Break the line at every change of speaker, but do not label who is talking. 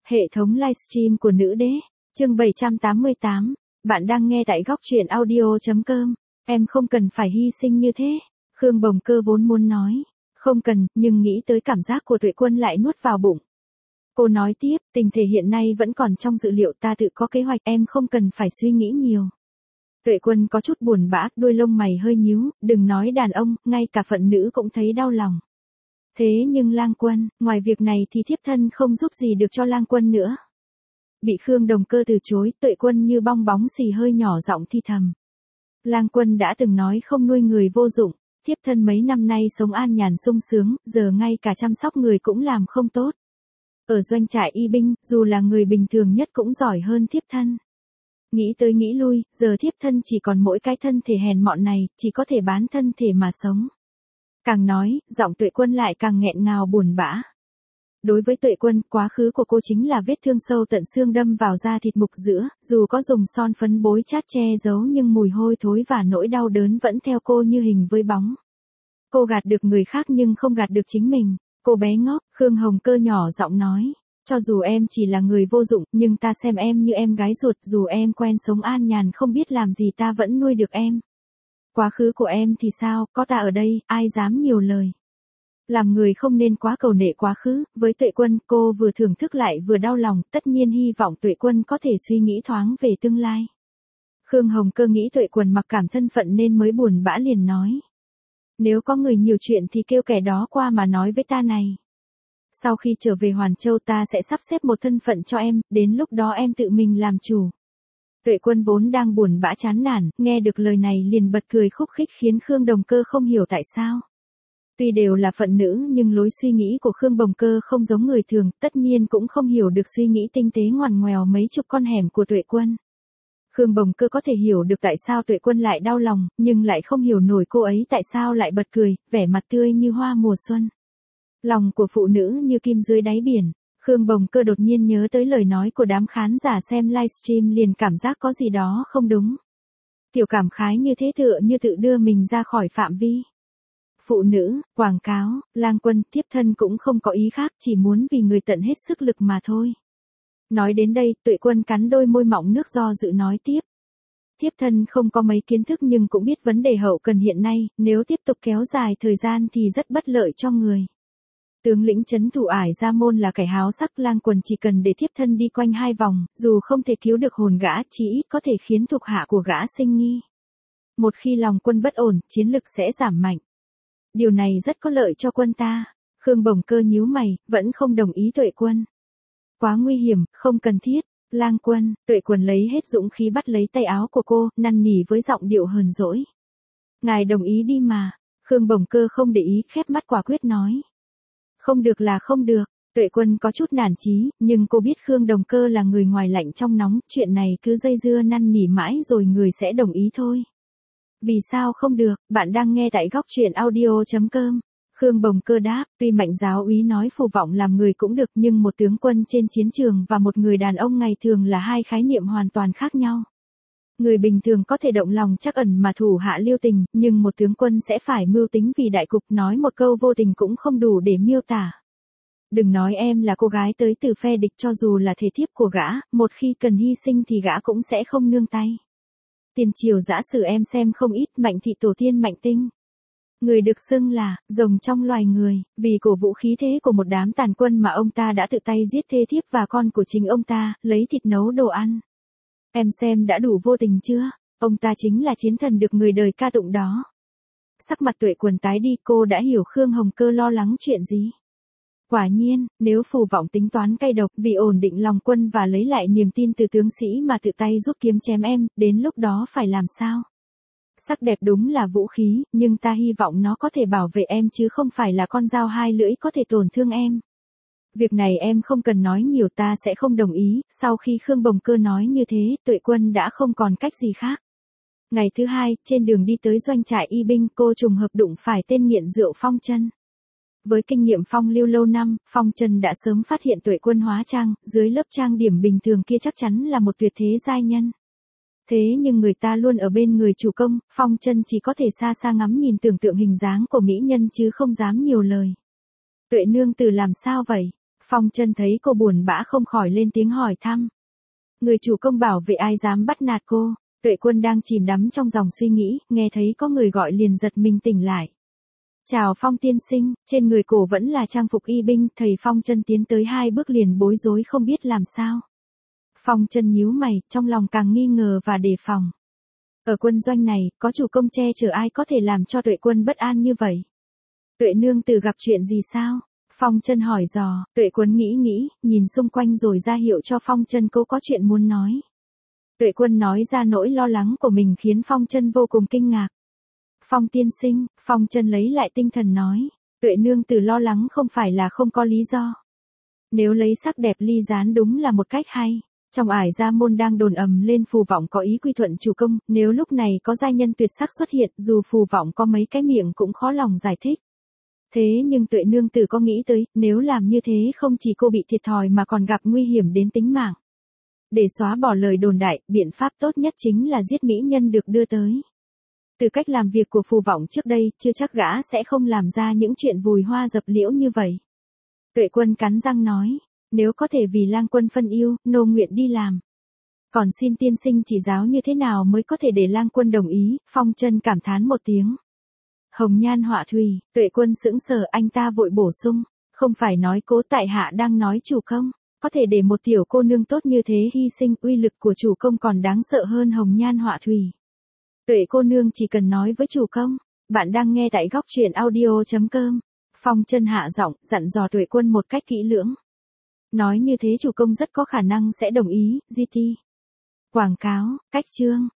Hệ thống livestream của nữ đế, chương 788, bạn đang nghe tại góc truyện audio.com, em không cần phải hy sinh như thế, Khương Bồng Cơ vốn muốn nói, không cần, nhưng nghĩ tới cảm giác của Tuệ Quân lại nuốt vào bụng. Cô nói tiếp, tình thể hiện nay vẫn còn trong dự liệu, ta tự có kế hoạch, em không cần phải suy nghĩ nhiều. Tuệ Quân có chút buồn bã, đuôi lông mày hơi nhíu, đừng nói đàn ông, ngay cả phận nữ cũng thấy đau lòng. Thế nhưng Lang Quân, ngoài việc này thì thiếp thân không giúp gì được cho Lang Quân nữa. Bị Khương Đồng Cơ từ chối, Tuệ Quân như bong bóng xì hơi nhỏ giọng thi thầm. Lang Quân đã từng nói không nuôi người vô dụng, thiếp thân mấy năm nay sống an nhàn sung sướng, giờ ngay cả chăm sóc người cũng làm không tốt. Ở doanh trại y binh, dù là người bình thường nhất cũng giỏi hơn thiếp thân. Nghĩ tới nghĩ lui, giờ thiếp thân chỉ còn mỗi cái thân thể hèn mọn này, chỉ có thể bán thân thể mà sống. Càng nói, giọng Tuệ Quân lại càng nghẹn ngào buồn bã. Đối với Tuệ Quân, quá khứ của cô chính là vết thương sâu tận xương đâm vào da thịt mục giữa, dù có dùng son phấn bối chát che giấu nhưng mùi hôi thối và nỗi đau đớn vẫn theo cô như hình với bóng. Cô gạt được người khác nhưng không gạt được chính mình. Cô bé ngốc, Khương Hồng Cơ nhỏ giọng nói, cho dù em chỉ là người vô dụng, nhưng ta xem em như em gái ruột, dù em quen sống an nhàn không biết làm gì ta vẫn nuôi được em. Quá khứ của em thì sao, có ta ở đây, ai dám nhiều lời. Làm người không nên quá cầu nệ quá khứ, với Tuệ Quân, cô vừa thưởng thức lại vừa đau lòng, tất nhiên hy vọng Tuệ Quân có thể suy nghĩ thoáng về tương lai. Khương Hồng Cơ nghĩ Tuệ Quân mặc cảm thân phận nên mới buồn bã liền nói. Nếu có người nhiều chuyện thì kêu kẻ đó qua mà nói với ta này. Sau khi trở về Hoàn Châu ta sẽ sắp xếp một thân phận cho em, đến lúc đó em tự mình làm chủ. Tuệ Quân vốn đang buồn bã chán nản, nghe được lời này liền bật cười khúc khích khiến Khương Đồng Cơ không hiểu tại sao. Tuy đều là phận nữ nhưng lối suy nghĩ của Khương Bồng Cơ không giống người thường, tất nhiên cũng không hiểu được suy nghĩ tinh tế ngoằn ngoèo mấy chục con hẻm của Tuệ Quân. Khương Bồng Cơ có thể hiểu được tại sao Tuệ Quân lại đau lòng, nhưng lại không hiểu nổi cô ấy tại sao lại bật cười, vẻ mặt tươi như hoa mùa xuân. Lòng của phụ nữ như kim dưới đáy biển, Khương Bồng Cơ đột nhiên nhớ tới lời nói của đám khán giả xem livestream liền cảm giác có gì đó không đúng. Tiểu cảm khái như thế tựa như tự đưa mình ra khỏi phạm vi. Phụ nữ, quảng cáo, Lang Quân, thiếp thân cũng không có ý khác, chỉ muốn vì người tận hết sức lực mà thôi. Nói đến đây, Tuệ Quân cắn đôi môi mọng nước do dự nói tiếp. Thiếp thân không có mấy kiến thức nhưng cũng biết vấn đề hậu cần hiện nay, nếu tiếp tục kéo dài thời gian thì rất bất lợi cho người. Tướng lĩnh trấn thủ Ải Gia Môn là kẻ háo sắc, Lang Quân chỉ cần để thiếp thân đi quanh 2 vòng, dù không thể cứu được hồn gã, chỉ ít có thể khiến thuộc hạ của gã sinh nghi. Một khi lòng quân bất ổn, chiến lực sẽ giảm mạnh. Điều này rất có lợi cho quân ta. Khương Bồng Cơ nhíu mày, vẫn không đồng ý Tuệ Quân. Quá nguy hiểm, không cần thiết. Lang Quân, Tuệ Quân lấy hết dũng khí bắt lấy tay áo của cô, năn nỉ với giọng điệu hờn dỗi. Ngài đồng ý đi mà. Khương Bồng Cơ không để ý, khép mắt quả quyết nói. Không được là không được. Tuệ Quân có chút nản chí, nhưng cô biết Khương Đồng Cơ là người ngoài lạnh trong nóng, chuyện này cứ dây dưa năn nỉ mãi rồi người sẽ đồng ý thôi. Vì sao không được, bạn đang nghe tại góc truyện audio.com. Khương Bồng Cơ đáp, tuy Mạnh giáo úy nói phù vọng làm người cũng được nhưng một tướng quân trên chiến trường và một người đàn ông ngày thường là hai khái niệm hoàn toàn khác nhau. Người bình thường có thể động lòng trắc ẩn mà thủ hạ lưu tình, nhưng một tướng quân sẽ phải mưu tính vì đại cục, nói một câu vô tình cũng không đủ để miêu tả. Đừng nói em là cô gái tới từ phe địch, cho dù là thể thiếp của gã, một khi cần hy sinh thì gã cũng sẽ không nương tay. Tiền triều giả sử em xem không ít, Mạnh thị tổ tiên Mạnh Tinh. Người được xưng là rồng trong loài người, vì cổ vũ khí thế của một đám tàn quân mà ông ta đã tự tay giết thê thiếp và con của chính ông ta, lấy thịt nấu đồ ăn. Em xem đã đủ vô tình chưa? Ông ta chính là chiến thần được người đời ca tụng đó. Sắc mặt Tuệ Quân tái đi, cô đã hiểu Khương Hồng Cơ lo lắng chuyện gì. Quả nhiên, nếu phù vọng tính toán cay độc vì ổn định lòng quân và lấy lại niềm tin từ tướng sĩ mà tự tay giúp kiếm chém em, đến lúc đó phải làm sao? Sắc đẹp đúng là vũ khí, nhưng ta hy vọng nó có thể bảo vệ em chứ không phải là con dao hai lưỡi có thể tổn thương em. Việc này em không cần nói nhiều, ta sẽ không đồng ý. Sau khi Khương Bồng Cơ nói như thế, Tuệ Quân đã không còn cách gì khác. Ngày thứ hai, trên đường đi tới doanh trại y binh, cô trùng hợp đụng phải tên nghiện rượu Phong Chân. Với kinh nghiệm phong lưu lâu năm, Phong Chân đã sớm phát hiện Tuệ Quân hóa trang, dưới lớp trang điểm bình thường kia chắc chắn là một tuyệt thế giai nhân. Thế nhưng người ta luôn ở bên người chủ công, Phong Chân chỉ có thể xa xa ngắm nhìn tưởng tượng hình dáng của mỹ nhân chứ không dám nhiều lời. Tuệ nương tử làm sao vậy? Phong Chân thấy cô buồn bã không khỏi lên tiếng hỏi thăm. Người chủ công bảo vệ ai dám bắt nạt cô. Tuệ Quân đang chìm đắm trong dòng suy nghĩ, nghe thấy có người gọi liền giật mình tỉnh lại. Chào Phong tiên sinh, trên người cổ vẫn là trang phục y binh, thầy Phong Chân tiến tới 2 bước liền bối rối không biết làm sao. Phong Chân nhíu mày, trong lòng càng nghi ngờ và đề phòng. Ở quân doanh này, có chủ công che chở ai có thể làm cho Tuệ Quân bất an như vậy? Tuệ nương tử gặp chuyện gì sao? Phong Chân hỏi dò. Tuệ Quân nghĩ, nhìn xung quanh rồi ra hiệu cho Phong Chân cô có chuyện muốn nói. Tuệ Quân nói ra nỗi lo lắng của mình khiến Phong Chân vô cùng kinh ngạc. Phong tiên sinh, Phong Chân lấy lại tinh thần nói. Tuệ nương tử lo lắng không phải là không có lý do. Nếu lấy sắc đẹp ly gián đúng là một cách hay. Trong Ải Gia Môn đang đồn ầm lên phù vọng có ý quy thuận chủ công, nếu lúc này có giai nhân tuyệt sắc xuất hiện, dù phù vọng có mấy cái miệng cũng khó lòng giải thích. Thế nhưng Tuệ nương tử có nghĩ tới, nếu làm như thế không chỉ cô bị thiệt thòi mà còn gặp nguy hiểm đến tính mạng. Để xóa bỏ lời đồn đại, biện pháp tốt nhất chính là giết mỹ nhân được đưa tới. Từ cách làm việc của phù vọng trước đây, chưa chắc gã sẽ không làm ra những chuyện vùi hoa dập liễu như vậy. Tuệ Quân cắn răng nói, nếu có thể vì lang quân phân yêu, nô nguyện đi làm. Còn xin tiên sinh chỉ giáo như thế nào mới có thể để lang quân đồng ý, Phong Chân cảm thán một tiếng. Hồng nhan họa thủy, Tuệ Quân sững sờ, anh ta vội bổ sung, không phải nói cố tại hạ đang nói chủ công, có thể để một tiểu cô nương tốt như thế hy sinh, uy lực của chủ công còn đáng sợ hơn hồng nhan họa thủy. Tuệ cô nương chỉ cần nói với chủ công, bạn đang nghe tại góc truyện audio.com. Phong Chân hạ giọng, dặn dò Tuệ Quân một cách kỹ lưỡng. Nói như thế chủ công rất có khả năng sẽ đồng ý, GT. Quảng cáo, cách chương.